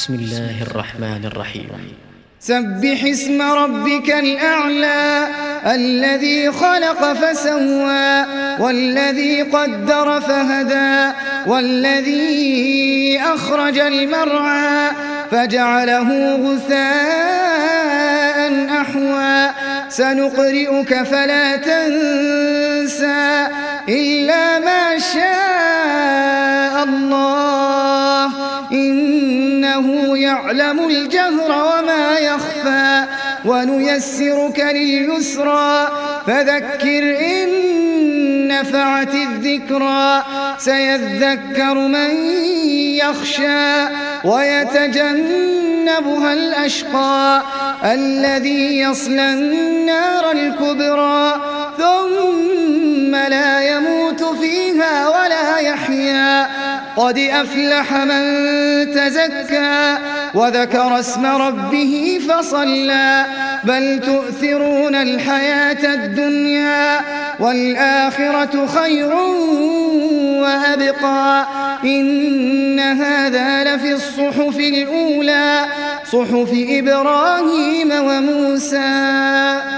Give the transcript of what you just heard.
بسم الله الرحمن الرحيم. سبح اسم ربك الأعلى الذي خلق فسوى والذي قدر فهدى والذي أخرج المرعى فجعله غثاء أحوى سنقرئك فلا تنسى إلا ما شاء الله إنه يعلم الجهر وما يخفى ونيسرك لليسرى فذكر إن نفعت الذكرى سيذكر من يخشى ويتجنبها الأشقى الذي يصلى النار الكبرى ثم لا يموت فيها ولا يحيا قد أفلح من تزكى وذكر اسم ربه فصلى بل تؤثرون الحياة الدنيا والآخرة خير وأبقى إن هذا لفي الصحف الأولى صحف إبراهيم وموسى.